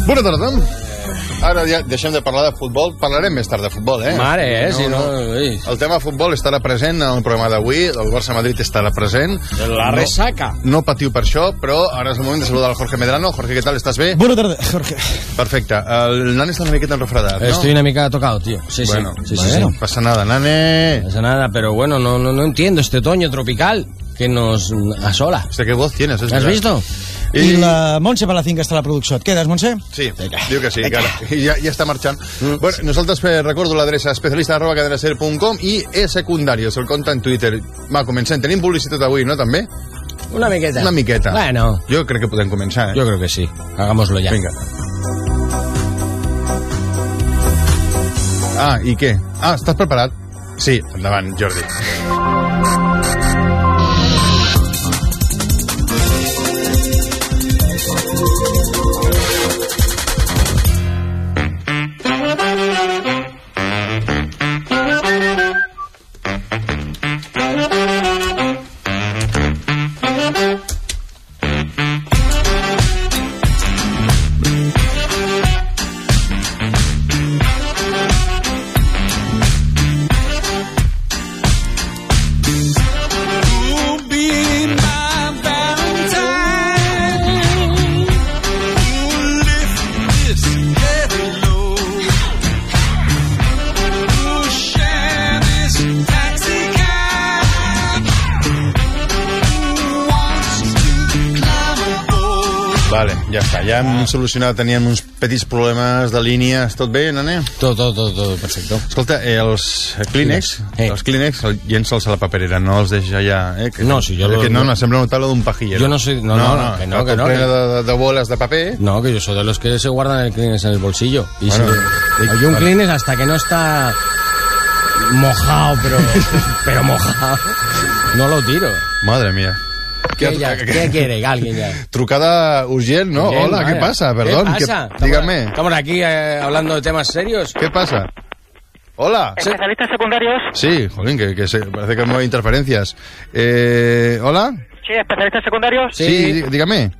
Bona tarda. Ara ja deixem de parlar de futbol, parlarem més tard de futbol, Mare, si no. El tema futbol estarà present en el programa d'avui, el Barça-Madrid estarà present. La resaca. No patiu per això, però ara és el moment de saludar al Jorge Medrano. Jorge, ¿qué tal? ¿Estás bé? Bona tarda, Jorge. Perfecte. El nane està una miqueta enrefredat, ¿no? Estoy una mica tocado, tío. Sí, bueno, sí. No pasa nada, nane. No pasa nada, pero bueno, no entiendo este otoño tropical que nos asola. ¿Qué voz tienes? ¿Has visto? I la Montse Palacín, que està a la producció. Et quedes, Montse? Sí, diu que sí, ja està marxant. Bueno, nosaltres recordo l'adreça especialista@cadenaser.com i secundarios, el compte en Twitter. Va, comencem. Tenim publicitat avui, no, també? Una miqueta. Una miqueta. Bueno. Jo crec que podem començar, Yo creo que sí. Hagámoslo ya. Vinga. I què? Estàs preparat? Sí, endavant, Jordi. Vale, ja està. Ja hem solucionat, teníem uns petits problemes de línies. Tot bé, nane? Todo perfecto. Escolta, els Kleenex, llença'ls a la paperera, no els deixa allà, Que no, si yo no, sembla notar-lo d'un pajillero. Yo no soy... No, que no. De bolas de paper. No, que yo soy de los que se guardan el Kleenex en el bolsillo. Y bueno, hay un Kleenex hasta que no está mojado, pero mojado, no lo tiro. Madre mía. ¿Qué quiere alguien ya? Trucada urgent, ¿no? Bien, hola, vaya. ¿qué pasa? Perdón. ¿Qué pasa? Dígame. Estamos aquí hablando de temas serios. ¿Qué pasa? Hola. ¿Especialistas secundarios? Sí, jolín, parece que no hay interferencias. ¿Hola? Sí, ¿especialistas secundarios? Sí, dígame.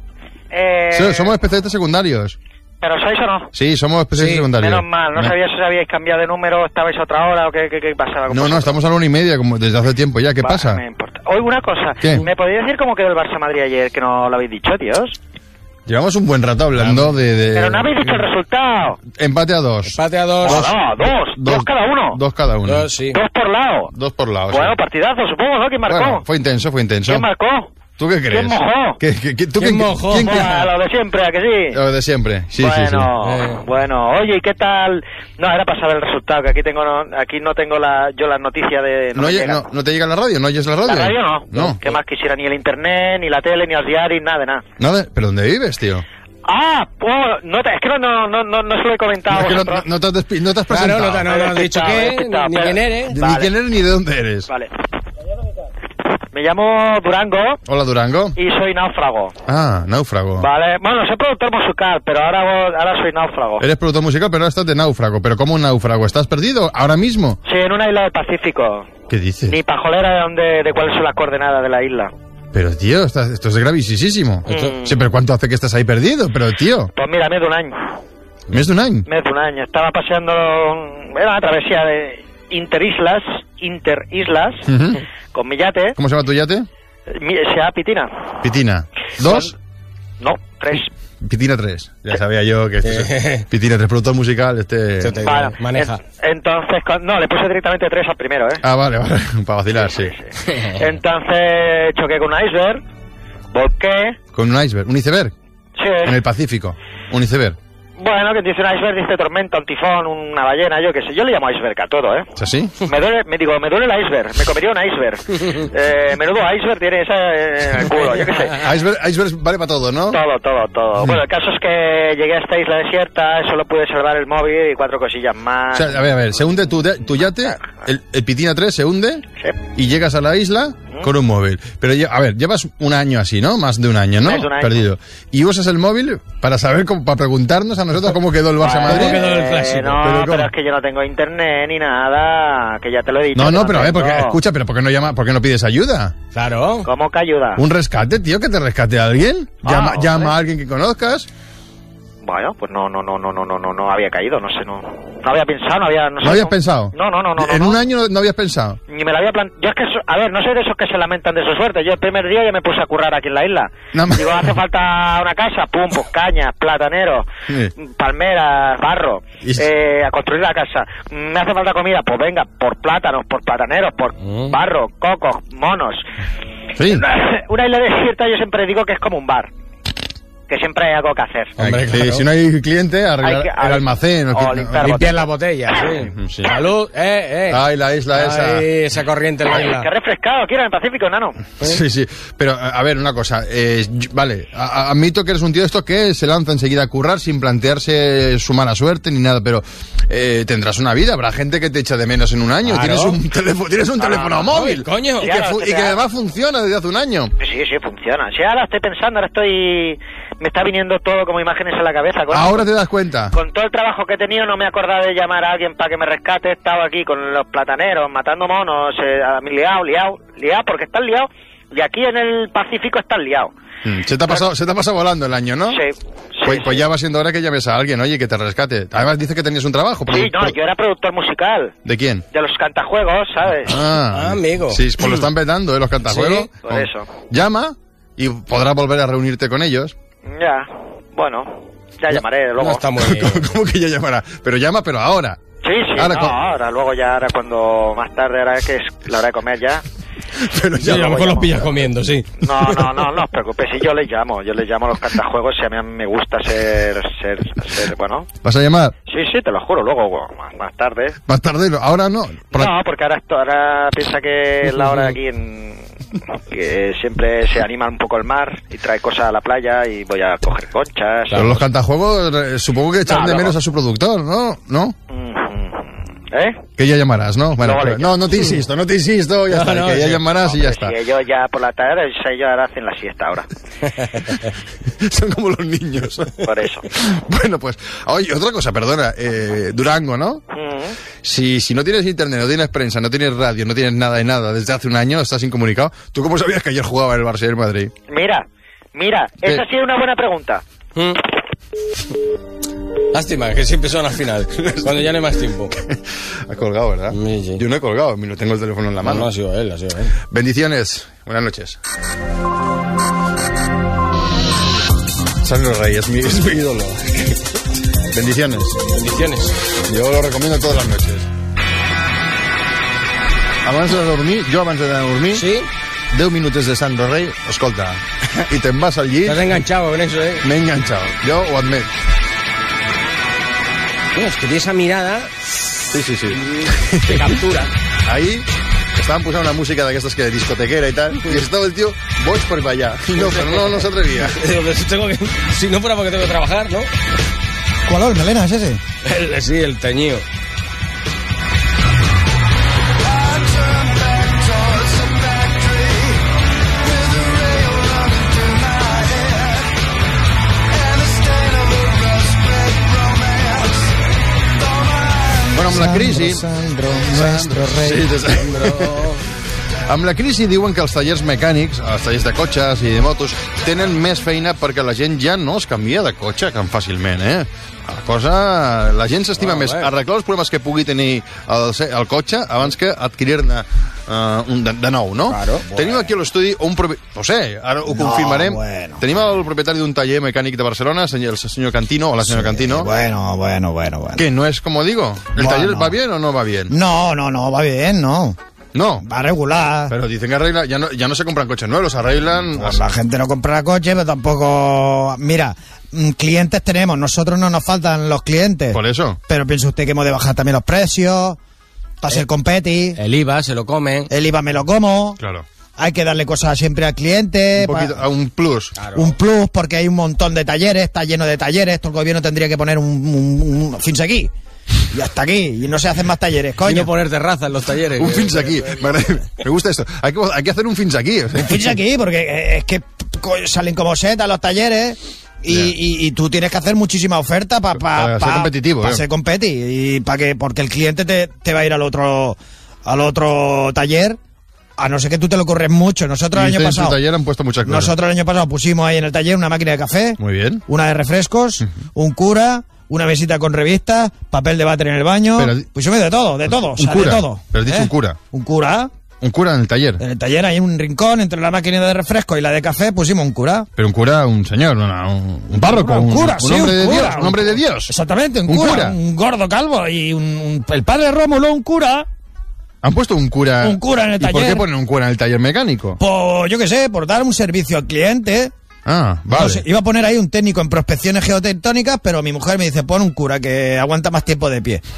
Somos especialistas secundarios. ¿Pero sois o no? Sí, somos especialistas secundarios. Menos mal, no sabía si os habíais cambiado de número, estabais a otra hora o qué pasaba. No, estamos a la 1:30 como desde hace tiempo ya. ¿Qué pasa? No me importa. Oye, una cosa. ¿Qué? ¿Me podéis decir cómo quedó el Barça-Madrid ayer, que no lo habéis dicho, tíos? Llevamos un buen rato hablando de... Pero no habéis dicho el resultado. Empate a 2. Empate a 2. Dos cada uno. 2 cada uno. 2, sí. 2 por lado. 2 por lado, Bueno, sí. partidazo, supongo, ¿no? ¿Quién marcó? Bueno, fue intenso. ¿Quién marcó? ¿Tú qué crees? ¿Quién mojó? ¿Quién mojó? Lo de siempre, ¿a que sí? Lo de siempre, sí, bueno, sí. Bueno, oye, ¿y qué tal? No, era para saber el resultado, que aquí no tengo yo las noticias de... ¿No te llega la radio? ¿No oyes la radio? La radio no. ¿Qué más quisiera? Ni el internet, ni la tele, ni los diarios, nada de nada. ¿Nada? ¿Pero dónde vives, tío? Pues, es que no se lo he comentado. Es que no te has presentado. Claro, no has dicho qué, ni quién eres. Ni quién eres, ni de dónde eres. Vale. Me llamo Durango. Hola, Durango. Y soy náufrago. Náufrago. Vale, bueno, soy productor musical, pero ahora soy náufrago. Eres productor musical, pero ahora estás de náufrago. ¿Pero cómo un náufrago? ¿Estás perdido ahora mismo? Sí, en una isla del Pacífico. ¿Qué dices? Ni pajolera de cuáles son las coordenadas de la isla. Pero, tío, esto es gravísimo. Sí, pero ¿cuánto hace que estás ahí perdido? Pero, tío... Pues mira, mes de un año. ¿Mes de un año? Mes de un año. Estaba paseando... Era una travesía de interislas, con mi yate. ¿Cómo se llama tu yate? Se llama Pitina. Pitina. ¿2? No, 3. Pitina 3. Ya sabía yo que Pitina 3, productor musical, Vale, maneja. Entonces, le puse directamente 3 al primero, ¿eh? Vale. Para vacilar, sí. Entonces, choqué con un iceberg, volqué. ¿Con un iceberg? ¿Un iceberg? Sí. En el Pacífico. Un iceberg. Bueno, que dice un iceberg, dice tormenta, un tifón, una ballena, yo qué sé. Yo le llamo iceberg a todo, ¿eh? ¿Es así? Me duele el iceberg. Me comería un iceberg. Menudo iceberg tiene ese en el culo, yo qué sé. Iceberg vale para todo, ¿no? Todo. Bueno, el caso es que llegué a esta isla desierta, solo pude salvar el móvil y 4 cosillas más. O sea, a ver, se hunde tu yate, el Pitina 3 se hunde, sí. Y llegas a la isla con un móvil. Pero, a ver, llevas un año así, ¿no? Más de un año, ¿no? Más de un año. Perdido. Y usas el móvil para saber, para preguntarnos a nosotros cómo quedó el Barça-Madrid. ¿Cómo quedó el clásico? No, pero es que yo no tengo internet ni nada, que ya te lo he dicho. No, pero a ver, escucha, pero ¿por qué no pides ayuda? Claro. ¿Cómo que ayuda? Un rescate, tío, que te rescate a alguien. Llama a alguien que conozcas. Bueno, pues no había caído, no sé, no había pensado, no sé. ¿No habías pensado? No. ¿En un año no habías pensado? Ni me lo había planteado. Yo es que, a ver, no soy de esos que se lamentan de su suerte. Yo el primer día ya me puse a currar aquí en la isla. Digo, hace falta una casa, pum, pues cañas, plataneros, palmeras, barro, a construir la casa. Me hace falta comida, pues venga, por plátanos, por plataneros, por barro, cocos, monos. Sí. Una isla desierta yo siempre digo que es como un bar. Que siempre hay algo que hacer. Hombre, claro. Si no hay cliente, arreglar el almacén. Limpiar la botella, sí. Salud, Ay, la isla esa. Ay, esa corriente en la isla. Qué refrescado aquí en el Pacífico, enano. Sí. Pero, a ver, una cosa. Vale, admito que eres un tío de esto que se lanza enseguida a currar sin plantearse su mala suerte ni nada, pero tendrás una vida. Habrá gente que te echa de menos en un año. Claro. Tienes un teléfono móvil. Coño. Y que además funciona desde hace un año. Sí, funciona. Sí, ahora estoy pensando, me está viniendo todo como imágenes en la cabeza. Ahora te das cuenta. Con todo el trabajo que he tenido no me he acordado de llamar a alguien para que me rescate. He estado aquí con los plataneros, matando monos, liado, porque están liados. Y aquí en el Pacífico están liados. Se te ha pasado volando el año, ¿no? Sí. Pues ya va siendo hora que llames a alguien, oye, que te rescate. Además dice que tenías un trabajo. Yo era productor musical. ¿De quién? De los cantajuegos, ¿sabes? Amigo. Sí, pues lo están vetando, los cantajuegos. Sí, por eso. Llama y podrás volver a reunirte con ellos. Ya, bueno, ya llamaré luego. No está muy... ¿Cómo que ya llamará? Pero llama, pero ahora. Sí, ahora, luego ya, ahora cuando más tarde, ahora que es la hora de comer ya. Pero ya a lo mejor los pillas comiendo, sí. No os preocupéis, si yo les llamo a los cantajuegos y a mí me gusta ser bueno. ¿Vas a llamar? Sí, te lo juro, luego, más tarde. Más tarde, ahora no. No, porque ahora piensa que es la hora aquí que siempre se anima un poco el mar y trae cosas a la playa y voy a coger conchas. Pero los cantajuegos supongo que echan de menos a su productor, ¿no? Que ya llamarás, ¿no? Bueno, no te insisto, ya está, que ya llamarás y ya está. Si ellos ya por la tarde, ellos ahora hacen la siesta ahora. Son como los niños. Por eso. Bueno, pues, oye, otra cosa, perdona, Durango, ¿no? Si no tienes internet, no tienes prensa, no tienes radio, no tienes nada de nada desde hace un año, estás incomunicado, ¿tú cómo sabías que ayer jugaba el Barça y el Madrid? Mira, esa sí es una buena pregunta. Lástima, que siempre son al final, cuando ya no hay más tiempo. Ha colgado, ¿verdad? Sí. Yo no he colgado, no tengo el teléfono en la mano. No, ha sido él. Bendiciones, buenas noches. Sandro Rey es mi ídolo. Bendiciones. Yo lo recomiendo todas las noches. Abans de dormir, sí? 10 minutos de Sandro Rey, escolta, y te'n vas al llit. T'has enganchado con eso, Me he enganchado, yo ho admet. Es que tiene esa mirada. Sí. Te captura. Ahí estaban posant una música d'aquestes que de discotequera y tal, y estaba el tío, voy por allá. Pero no se atrevía. Si no fuera porque tengo que trabajar, ¿no? ¿Cuál melena es ese? Sí, el teñido. Bueno, amb la crisi... Nuestro rei. Amb la crisi diuen que els tallers mecànics, els tallers de cotxes i de motos, tenen més feina perquè la gent ja no es canvia de cotxe tan fàcilment, La gent s'estima més arreglar els problemes que pugui tenir el cotxe abans que adquirir-ne de nou, no? Claro, Tenim aquí a l'estudi un... No sé, ara ho confirmarem. Tenim el propietari d'un taller mecànic de Barcelona, el senyor Cantino, o la senyora Cantino. Bueno. ¿Qué? ¿No es como digo? ¿El taller va bien o no va bien? No, va bien, no. No. Va regular. Pero dicen que arregla, ya no se compran coches nuevos, arreglan... Pues la gente no compra coches, pero tampoco... Mira, clientes tenemos, nosotros no nos faltan los clientes. Por eso. Pero piensa usted que hemos de bajar también los precios, para ser competi. El IVA se lo comen. El IVA me lo como. Claro. Hay que darle cosas siempre al cliente. Un plus. Claro. Un plus, porque hay un montón de talleres, está lleno de talleres. Esto el gobierno tendría que poner un fins aquí. Y hasta aquí. Y no se hacen más talleres, coño. Y no poner terraza en los talleres. Un fins aquí. Me gusta esto. Hay que hacer un fins aquí. Un fins aquí, porque es que salen como setas los talleres. Y tú tienes que hacer muchísima oferta para ser competitivo. Para ser competi. Y porque el cliente te va a ir al otro taller A no ser que tú te lo corres mucho. Nosotros el año pasado... En tu taller han puesto muchas cosas. Nosotros el año pasado pusimos ahí en el taller una máquina de café. Muy bien. Una de refrescos, un cura, una mesita con revistas, papel de váter en el baño. Pusimos de todo, o sea, cura. de todo. Pero has dicho un cura. Un cura. Un cura en el taller. En el taller hay un rincón entre la máquina de refresco y la de café, pusimos un cura. Pero un cura, un señor, un párroco, un cura, un hombre de Dios, un hombre de Dios. Exactamente, un cura. Un gordo calvo y el padre Rómulo, un cura. ¿Han puesto un cura? Un cura en el taller. ¿Y por qué ponen un cura en el taller mecánico? Pues yo qué sé, por dar un servicio al cliente. Ah, vale. No sé, iba a poner ahí un técnico en prospecciones geotectónicas, pero mi mujer me dice, pon un cura que aguanta más tiempo de pie.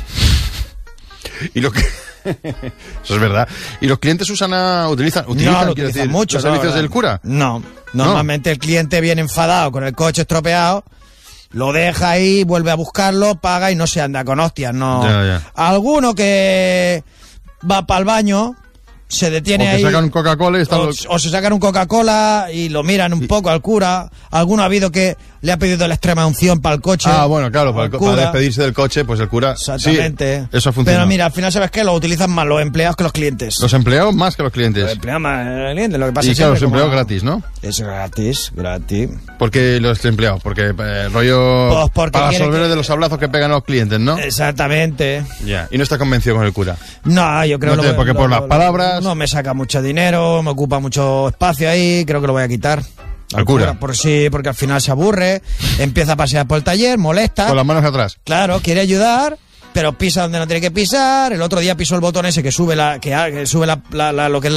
Y lo que... Eso es verdad. ¿Y los clientes utilizan mucho, los servicios del cura? No. Normalmente el cliente viene enfadado con el coche estropeado, lo deja ahí, vuelve a buscarlo, paga y no se anda con hostias, no. Ya. Alguno que va para el baño, se detiene ahí. O se sacan un Coca-Cola y o se sacan un Coca-Cola y lo miran un poco al cura. Alguno ha habido que le ha pedido la extrema unción para el coche. Ah, bueno, claro, para despedirse del coche, pues el cura... Exactamente. Sí, eso funciona. Pero mira, al final, ¿sabes qué? Lo utilizan más los empleados que los clientes. Los empleados más que los clientes. Los empleados más que los clientes. Lo que pasa y claro, los empleados gratis, ¿no? Es gratis. ¿Por qué los empleados? Porque rollo... Pues para resolver de los sablazos que pegan a los clientes, ¿no? Exactamente. Ya. ¿Y no está convencido con el cura? No, yo creo que... Porque por las palabras... No me saca mucho dinero, me ocupa mucho espacio ahí, creo que lo voy a quitar. ¿Al cura? Sí, porque al final se aburre, empieza a pasear por el taller, molesta. Con las manos atrás. Claro, quiere ayudar, pero pisa donde no tiene que pisar. El otro día pisó el botón ese que sube lo que es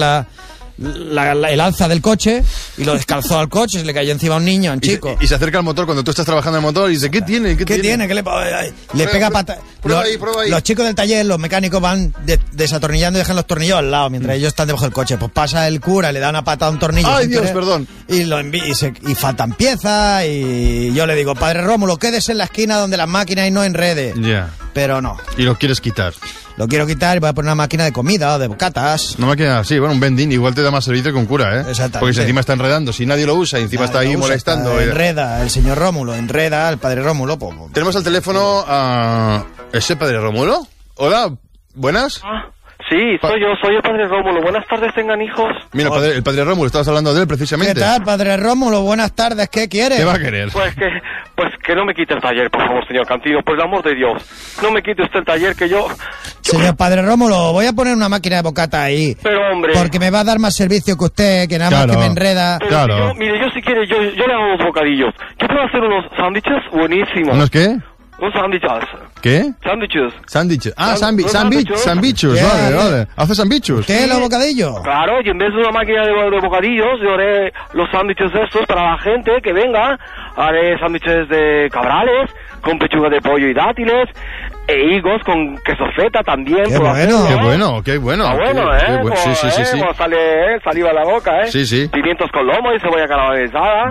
el alza del coche y lo descalzó al coche, se le cayó encima a un niño, a un chico. Y se acerca al motor cuando tú estás trabajando en el motor y dice, ¿qué tiene? ¿Qué tiene? Le pega pata. Prueba ahí. Los chicos del taller, los mecánicos van desatornillando y dejan los tornillos al lado mientras ellos están debajo del coche. Pues pasa el cura, le da una patada a un tornillo. ¡Ay, Dios, perdón! Y faltan piezas y yo le digo, padre Rómulo, quédese en la esquina donde las máquinas y no enrede. Ya. Pero no. Y lo quieres quitar. Lo quiero quitar y voy a poner una máquina de comida o de bocatas. Una máquina, sí, bueno, un vending igual te da más servicio que un cura, ¿eh? Exactamente. Porque si encima está enredando, si nadie lo usa y encima está ahí molestando. Enreda, el señor Rómulo, enreda, el padre Rómulo. Tenemos al teléfono a... ¿Ese padre Rómulo? Hola, ¿buenas? Sí, soy el padre Rómulo. Buenas tardes, tengan hijos. Mira, el padre Rómulo, estabas hablando de él precisamente. ¿Qué tal, padre Rómulo? Buenas tardes, ¿qué quiere? ¿Qué va a querer? Pues que no me quite el taller, por favor, señor Cantino, por el amor de Dios. No me quite usted el taller, que yo... Señor padre Rómulo, voy a poner una máquina de bocata ahí. Pero, hombre... Porque me va a dar más servicio que usted, que nada más que me enreda. Pero claro. Yo si quiere, yo le hago unos bocadillos. Yo puedo hacer unos sándwiches buenísimos. ¿Unos qué? Unos sándwiches. ¿Qué? Sándwiches. Ah, sándwichos, vale. ¿Hace sándwichos? ¿Qué? ¿Los bocadillos? Claro, y en vez de una máquina de bocadillos, yo haré los sándwiches estos para la gente que venga. Haré sándwiches de cabrales, con pechuga de pollo y dátiles, e higos con queso feta también. Qué bueno. Qué bueno. Está bueno, Sí. Pues sale saliva a la boca, Sí. Pimientos con lomo y cebolla caramelizada.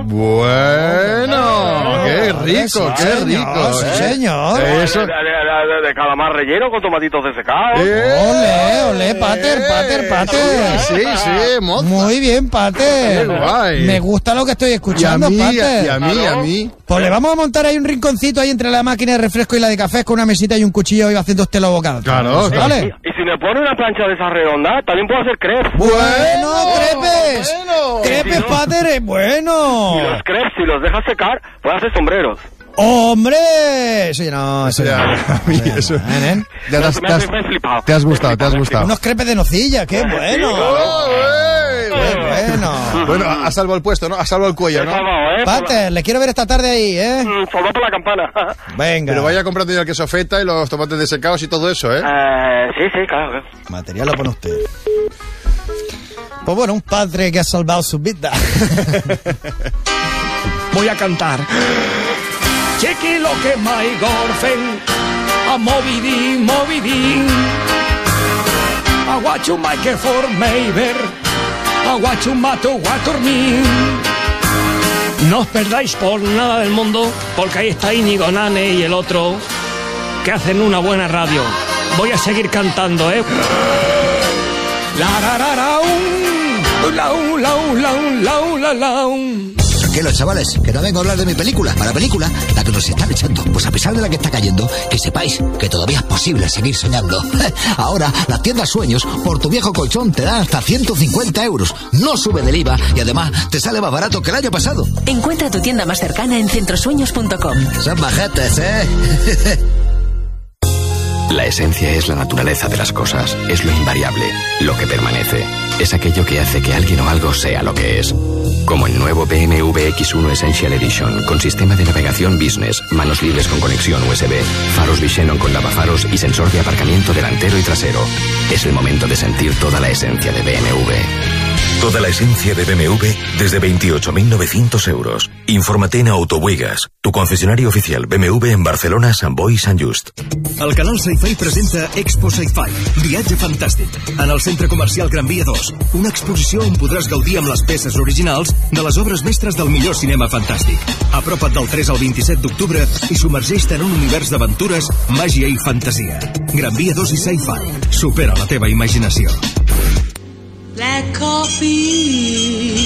Bueno, qué rico. Sí, señor. Eso. De calamar relleno con tomatitos desecados. Ole, pater. Sí, moza. Muy bien, pater. Qué guay. Me gusta lo que estoy escuchando, pater. Y a mí. Pues le vamos a montar ahí un rinconcito ahí entre la máquina de refresco y la de café con una mesita y un cuchillo y va haciendo usted los bocados. Claro. ¿Vale? Y si me pone una plancha de esa redonda, también puedo hacer crepes. Bueno, crepes. Crepes, pater, es bueno. Y los crepes, si los dejas secar, puedes hacer sombreros. ¡Hombre! Eso ya. Te has gustado. Unos crepes de nocilla, qué bueno. Qué bueno. Bueno, ha salvado el puesto, ¿no? Ha salvado el cuello, ¿no? Pater, le quiero ver esta tarde ahí, ¿eh? Salvado por la campana. Venga. Pero vaya comprando ya el queso feta y los tomates desecados y todo eso, ¿eh? Sí, claro. Material lo pone usted. Pues bueno, un padre que ha salvado su vida. Voy a cantar. Chequi lo que my girlfriend a movidín a guachu make for neighbor a guachu mato guaturmin. No os perdáis por nada del mundo, porque ahí está Íñigo Nane y el otro que hacen una buena radio. Voy a seguir cantando, la la la la la la la la la. Tranquilos, chavales, que no vengo a hablar de mi película. A la película, la que nos están echando. Pues a pesar de la que está cayendo, que sepáis que todavía es posible seguir soñando. Ahora, las tiendas Sueños, por tu viejo colchón, te dan hasta 150 euros. No sube del IVA y además te sale más barato que el año pasado. Encuentra tu tienda más cercana en centrosueños.com. Son majetes, ¿eh? La esencia es la naturaleza de las cosas, es lo invariable, lo que permanece. Es aquello que hace que alguien o algo sea lo que es. Como el nuevo BMW X1 Essential Edition, con sistema de navegación business, manos libres con conexión USB, faros Visenon con lavafaros y sensor de aparcamiento delantero y trasero. Es el momento de sentir toda la esencia de BMW. Toda la esencia de BMW desde 28.900 euros. Infórmate en Autobuigas, tu concesionario oficial BMW en Barcelona, Sant Boi i Sant Just. El canal Sci-Fi presenta Expo Sci-Fi, viatge fantàstic, en el centre comercial Gran Via 2. Una exposició on podràs gaudir amb les peces originals de les obres mestres del millor cinema fantàstic. Apropa't del 3 al 27 d'octubre i submergeix-te en un univers d'aventures, màgia i fantasia. Gran Via 2 i Sci-Fi. Supera la teva imaginació. Black coffee.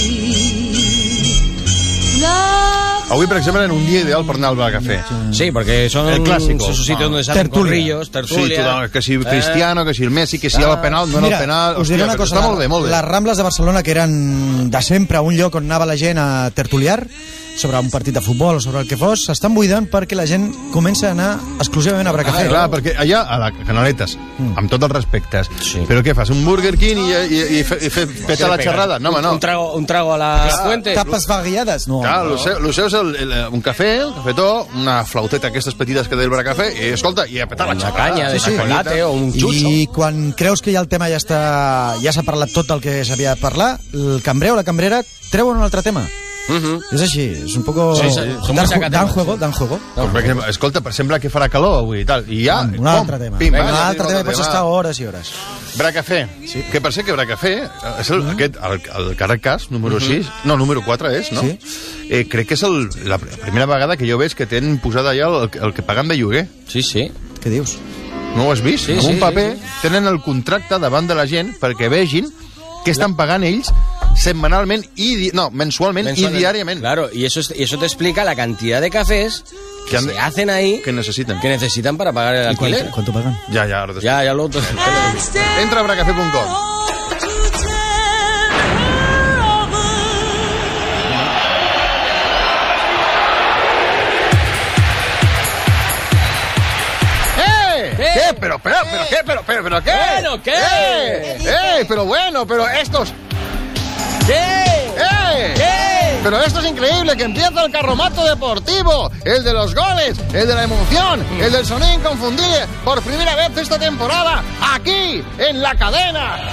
Avui, per exemple, en un dia ideal per anar al bar a café. Sí, porque son esos sitios donde salen corrillos, tertulia. Sí, que si Cristiano, que si el Messi, que si era el penal, no era el penal. Us diré una cosa, està molt bé, molt bé. Les Rambles de Barcelona, que eren de sempre un lloc on anava la gent a tertuliar sobre un partit de futbol o sobre el que fos, s'estan buidant perquè la gent comença a anar exclusivament a Bracafé. Clar, perquè allà, a la Canaletes, amb tots els respectes, però què fas, un Burger King i fer peta la xerrada? No, home, no. Un trago a las fuentes. Tapes vaguillades? No. Clar, lo seu és un cafè, un cafetó, una flauteta aquestes petites que té el Bracafé, i escolta, i a petar la xerrada. Una canya de xocolate o un xucho. I quan creus que ja el tema ja s'ha parlat tot el que s'havia de parlar, el cambrer o la cambrera treuen un altre tema. És així, és un poco dan juego. Perquè, escolta, sembla que farà calor avui i tal, i ja... Un altre tema, pots estar hores i hores. Bracafé, que per ser que Bracafé és el Caracas, número 6, no, número 4 és, no? Crec que és la primera vegada que jo veig que tenen posat allà el que paguen de lloguer. Sí. Què dius? No ho has vist? Amb un paper tenen el contracte davant de la gent perquè vegin què estan pagant ells mensualmente y diariamente. Claro, y eso te explica la cantidad de cafés que se hacen ahí que necesitan para pagar el alquiler. ¿Cuánto pagan? Ya lo entra a bracafé.com. ¿Qué? ¿Pero qué? Bueno, ¿qué? Pero estos... ¿Qué? Pero esto es increíble, que empieza el carromato deportivo, el de los goles, el de la emoción, el del sonido inconfundible, por primera vez esta temporada, aquí, en la cadena.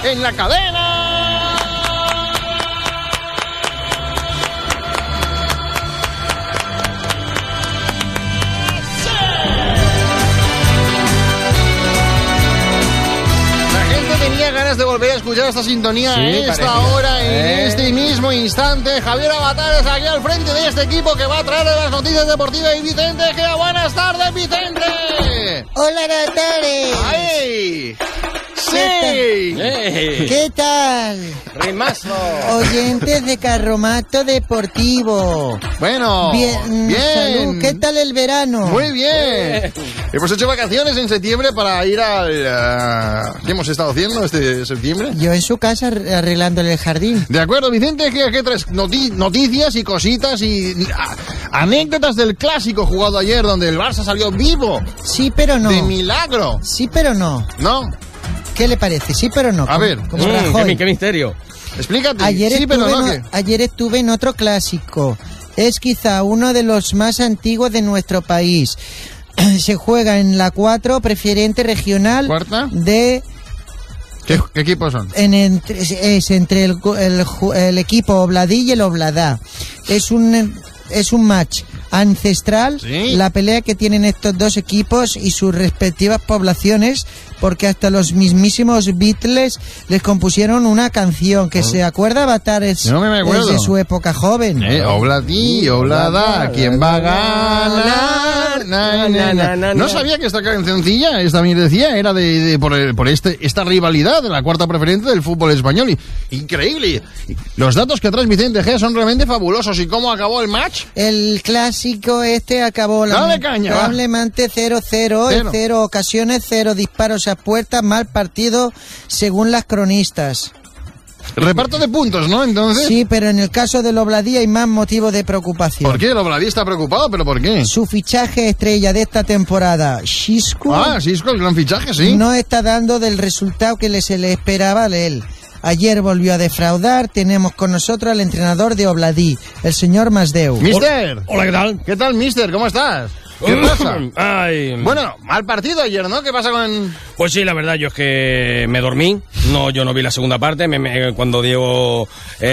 Tenía ganas de volver a escuchar esta sintonía en esta hora, en este mismo instante. Javier Avatares aquí al frente de este equipo que va a traer las noticias deportivas. Y Vicente Gea, buenas tardes, Vicente. Hola, Avatares. ¡Ay! ¡Sí! ¿Qué tal? Rimazo. Oyentes de Carromato Deportivo. Bueno, bien. Salud. ¿Qué tal el verano? Muy bien. Hemos hecho vacaciones en septiembre para ir al... ¿Qué hemos estado haciendo este septiembre? Yo en su casa arreglándole el jardín. De acuerdo, Vicente, que tres noticias y cositas y anécdotas del clásico jugado ayer donde el Barça salió vivo. Sí, pero no. De milagro. Sí, pero no. ¿No? ¿Qué le parece? Sí, pero no. A ver. ¿Qué misterio? Explícate. Ayer estuve en otro clásico. Es quizá uno de los más antiguos de nuestro país. Se juega en la 4 preferente regional. ¿Cuarta? De... ¿Qué equipos son? Es entre el equipo Obladí y el Obladá. Es un match ancestral, ¿sí? La pelea que tienen estos dos equipos y sus respectivas poblaciones, porque hasta los mismísimos Beatles les compusieron una canción que se acuerda Avatares desde su época joven. Obladí, Oblada, ¿quién va a ganar? No sabía que esta cancioncilla, esta decía, era por esta rivalidad de la cuarta preferente del fútbol español. Increíble. Los datos que trae Vicente G son realmente fabulosos. ¿Y cómo acabó el match? El clásico acabó lamentablemente 0-0, en 0 ocasiones, 0 disparos a puerta, mal partido según las cronistas. Reparto de puntos, ¿no? Entonces. Sí, pero en el caso del Obladi hay más motivo de preocupación. ¿Por qué? ¿El Obladi está preocupado? ¿Pero por qué? Su fichaje estrella de esta temporada, Xisco. Xisco, el gran fichaje, sí. No está dando del resultado que se le esperaba a él. Ayer volvió a defraudar. Tenemos con nosotros al entrenador de Obladi, el señor Masdeu. ¡Mister! Hola, ¿qué tal? ¿Qué tal, mister? ¿Cómo estás? ¿Qué pasa? Ay. Bueno, mal partido ayer, ¿no? ¿Qué pasa con...? Pues sí, la verdad, yo es que me dormí. Yo no vi la segunda parte. Cuando dio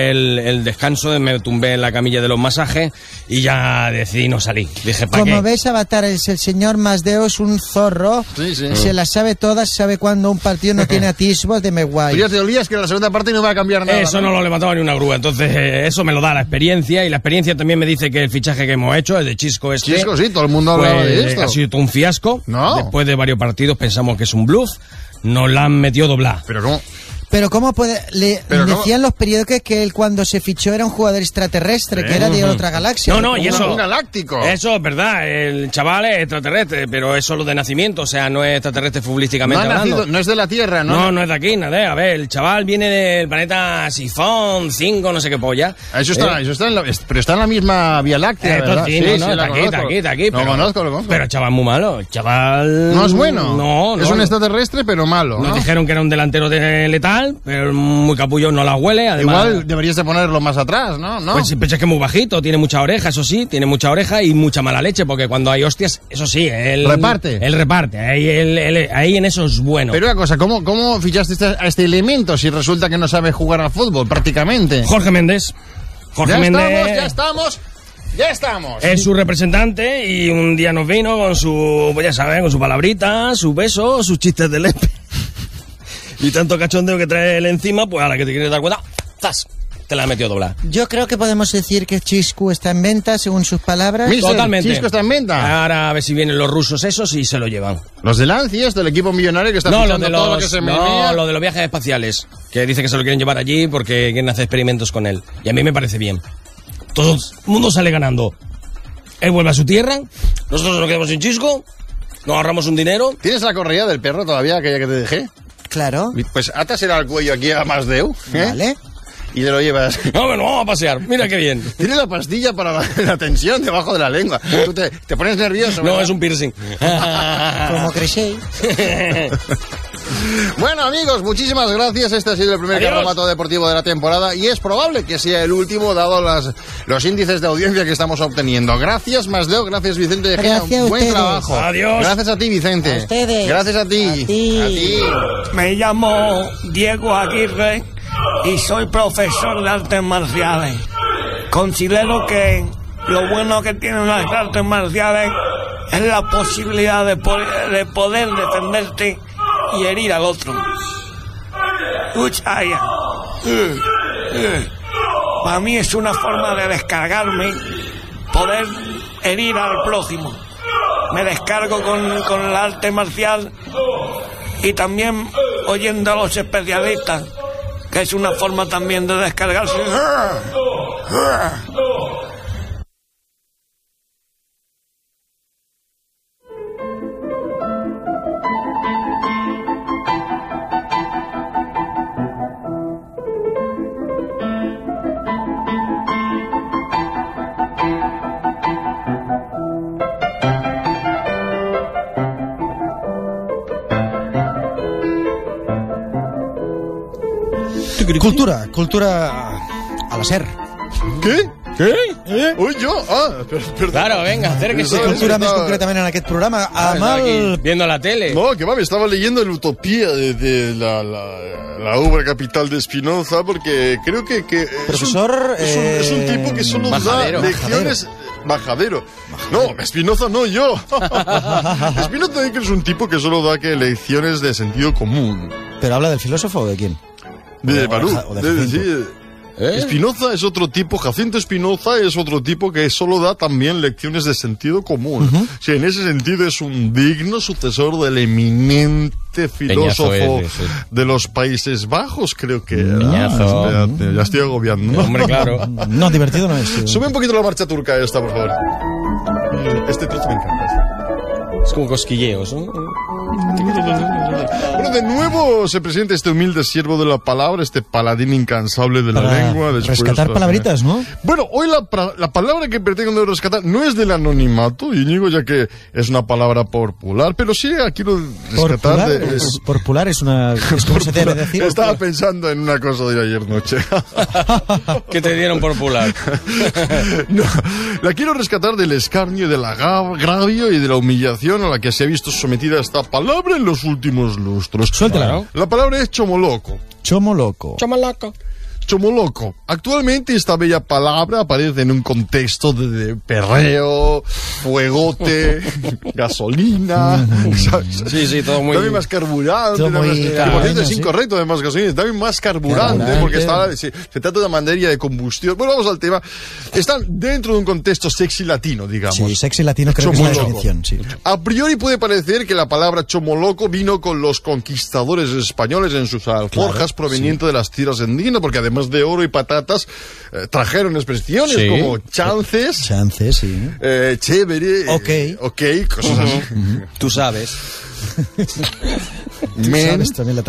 el descanso, me tumbé en la camilla de los masajes y ya decidí no salir. Dije, ¿para qué? Como ves, Avatar, el señor Masdeu es un zorro. Sí. Se las sabe todas, sabe cuando un partido no tiene atisbos de Meguay. Tú ya te olvidas que en la segunda parte no va a cambiar nada. Eso no lo levantaba ni una grúa. Entonces, eso me lo da la experiencia. Y la experiencia también me dice que el fichaje que hemos hecho, el de Xisco Xisco, sí, todo el mundo hablaba de esto. Ha sido todo un fiasco. No. Después de varios partidos pensamos que es un bluff. Nos la han metido doblada. ¿Pero cómo? Decían los periódicos que él cuando se fichó era un jugador extraterrestre, que era de otra galaxia. Y eso... Un galáctico. Eso es verdad, el chaval es extraterrestre, pero es solo de nacimiento, o sea, no es extraterrestre futbolísticamente hablando. No es de la Tierra, ¿no? No es de aquí, nada. A ver, el chaval viene del planeta Sifón 5, no sé qué polla. Eso está pero está en la misma Vía Láctea, ¿verdad? Está aquí. Lo conozco. Pero el chaval muy malo, el chaval... ¿No es bueno? No. Es un extraterrestre, pero malo, ¿no? Nos dijeron que era un delantero letal, pero muy capullo, no la huele. Además, igual deberías de ponerlo más atrás, ¿no? Pues es que es muy bajito, tiene mucha oreja, eso sí, tiene mucha oreja y mucha mala leche, porque cuando hay hostias, eso sí, él reparte, ahí en eso es bueno. Pero una cosa, ¿cómo fichaste a este elemento si resulta que no sabe jugar al fútbol prácticamente? Jorge Méndez. Ya estamos. Es su representante y un día nos vino con su, pues ya saben, con su palabrita, su beso, sus chistes de lepe. Y tanto cachondeo que trae él encima, pues a la que te quieres dar cuenta, ¡zas! Te la ha metido doblada. Yo creo que podemos decir que Xisco está en venta, según sus palabras. Totalmente. ¿Xisco está en venta? Ahora a ver si vienen los rusos esos y se lo llevan. Los de Lancias, del equipo millonario que está fichando todo lo que se me venía. No, lo de los viajes espaciales, que dice que se lo quieren llevar allí porque quieren hacer experimentos con él. Y a mí me parece bien. Todo el mundo sale ganando. Él vuelve a su tierra, nosotros nos quedamos sin Xisco, nos ahorramos un dinero. ¿Tienes la correa del perro todavía, aquella que te dejé? Claro. Pues atasela al cuello aquí a Masdeu, ¿eh? Vale. Y te lo llevas. No, bueno, vamos a pasear. Mira qué bien. Tiene la pastilla para la tensión debajo de la lengua. Tú te pones nervioso, ¿verdad? No, es un piercing. Como crecéis. Bueno, amigos, muchísimas gracias. Este ha sido el primer carromato deportivo de la temporada y es probable que sea el último, dado los índices de audiencia que estamos obteniendo. Gracias, Masdeu. Gracias, Vicente de Gea. Buen trabajo. Adiós. Gracias a ti, Vicente. A ustedes. Gracias a ti. A ti. Me llamo Diego Aguirre y soy profesor de artes marciales. Considero que lo bueno que tienen las artes marciales es la posibilidad de poder defenderte y herir al otro. Para mí es una forma de descargarme, poder herir al prójimo. Me descargo con el arte marcial y también oyendo a los especialistas, que es una forma también de descargarse. Cultura a la SER. ¿Qué? Uy, yo. Perdón. Claro, venga, acérquese. Cultura més concretament en aquest programa. Viendo la tele. No, que va, me estaba leyendo la Utopía de la obra capital de Spinoza, porque creo que profesor, es un tipo que solo da lecciones... Majadero. No, Spinoza no, yo. Spinoza dice que es un tipo que solo da lecciones de sentido común. ¿Pero habla del filósofo o de quién? De Baruch. Spinoza es otro tipo, Jacinto Spinoza es otro tipo que solo da también lecciones de sentido común. Sí, en ese sentido es un digno sucesor del eminente filósofo de los Países Bajos, creo que era. Ya estoy agobiando, ¿no? Hombre, claro. No, divertido no es. Sube un poquito la marcha turca esta, por favor. Este trozo me encanta. Es como cosquilleos, ¿no? Bueno, de nuevo se presenta este humilde siervo de la palabra, este paladín incansable de la lengua. Rescatar palabritas, ¿no? Bueno, hoy la palabra que pretendo rescatar no es del anonimato, Íñigo, ya que es una palabra popular, pero sí quiero rescatar... Popular es una... Es como se debe decir. Estaba pensando en una cosa de ayer noche. ¿Qué te dieron popular? No, la quiero rescatar del escarnio, del agravio y de la humillación a la que se ha visto sometida esta palabra en los últimos lustros. Suéltala. La palabra es chomoloco. Chomoloco. Chomoloco. Chomoloco. Actualmente esta bella palabra aparece en un contexto de perreo, fuegote, gasolina. Sí, todo muy... También más carburante. Por cierto, es incorrecto, además gasolina. También más carburante, porque se trata de una materia de combustión. Bueno, vamos al tema. Están dentro de un contexto sexy latino, digamos. Sí, sexy latino creo que es la definición, sí. A priori puede parecer que la palabra chomoloco vino con los conquistadores españoles en sus alforjas proveniente de las tierras indígenas, porque además de oro y patatas, trajeron expresiones como chances, sí. Chévere, ok, cosas así. Tú sabes. Men.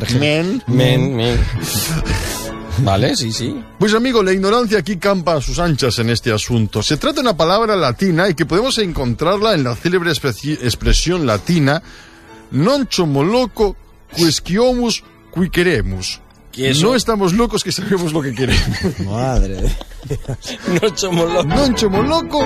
Vale, sí. Pues amigo, la ignorancia aquí campa a sus anchas en este asunto. Se trata de una palabra latina y que podemos encontrarla en la célebre expresión latina non chomoloco quisquiomus qui queremus. No estamos locos, que sabemos lo que queremos. Madre. Non chomoloco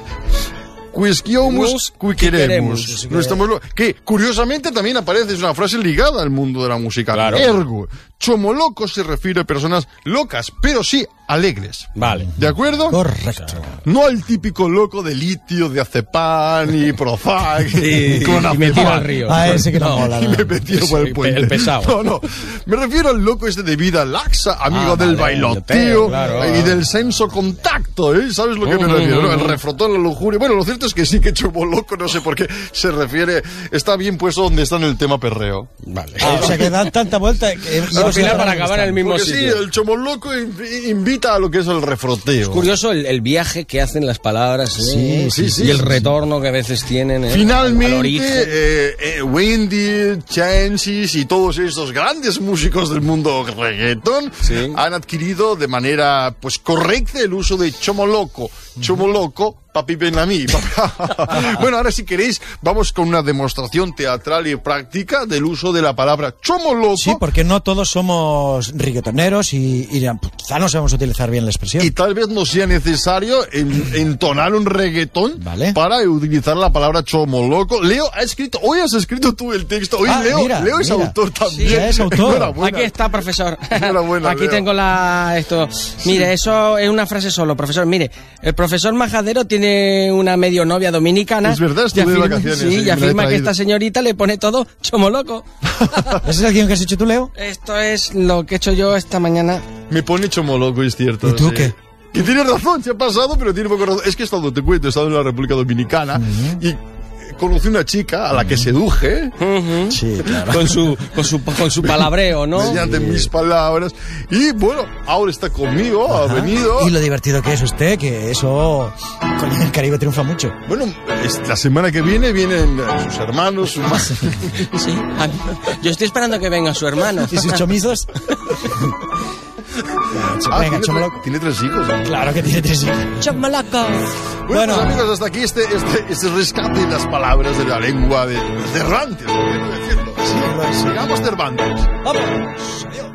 quisquiomus qui queremus. No estamos locos. Que curiosamente también aparece, es una frase ligada al mundo de la música. Claro. Ergo, chomoloco se refiere a personas locas, pero sí alegres. Vale. ¿De acuerdo? Correcto. No al típico loco de litio, de azepán y Prozac. Y me tiro al río. Ese que no mola. Y me metí por el puente. El pesado. No. Me refiero al loco este de vida laxa, amigo del bailoteo y del senso contacto, ¿eh? ¿Sabes lo que me refiero? ¿No? El refrotón, la lujuria. Bueno, lo cierto es que sí que chomoloco, no sé por qué se refiere. Está bien puesto donde está en el tema perreo. Vale. O sea que dan tanta vuelta que... Al final para acabar en el mismo sitio. Sí, el chomoloco invita a lo que es el refroteo. Es curioso el viaje que hacen las palabras, sí, y el retorno que a veces tienen. Finalmente, Wendy, Chances y todos estos grandes músicos del mundo reggaeton han adquirido de manera pues correcta el uso de chomoloco. Chomoloco, papi ven a mí. Bueno, ahora si queréis, vamos con una demostración teatral y práctica del uso de la palabra chomoloco. Sí, porque no todos somos reggaetoneros y quizá no sabemos utilizar bien la expresión. Y tal vez no sea necesario entonar un reggaetón para utilizar la palabra chomoloco. Leo ha escrito, hoy has escrito tú el texto. Hoy Leo es autor también. Sí, es autor. Aquí está, profesor. Aquí Leo. tengo esto. Mire, eso es una frase solo, profesor. Mire, el profesor Majadero tiene una medio novia dominicana. Es verdad, estuve de vacaciones. Sí, y afirma que esta señorita le pone todo chomoloco. ¿Ese es el guión que has hecho tú, Leo? Esto es lo que he hecho yo esta mañana. Me pone chomoloco, es cierto. ¿Y tú qué? Y tienes razón, se ha pasado, pero tiene poco razón. Es que he estado en la República Dominicana y conocí una chica a la que seduje. Sí, claro. Con su palabreo, ¿no? Mediante mis palabras. Y bueno, ahora está conmigo, ha venido. Y lo divertido que es usted, que eso con el Caribe triunfa mucho. Bueno, la semana que vienen sus hermanos, su madre. Sí, yo estoy esperando que venga su hermano. ¿Y sus chomizos? Venga, chomoloco. Tiene 3 hijos. ¿Eh? Claro que tiene 3 hijos. Chomoloco. Bueno, pues, amigos, hasta aquí este rescate de las palabras de la lengua de Cervantes, por qué no decirlo. Sí, sigamos Cervantes. Vamos. Adiós.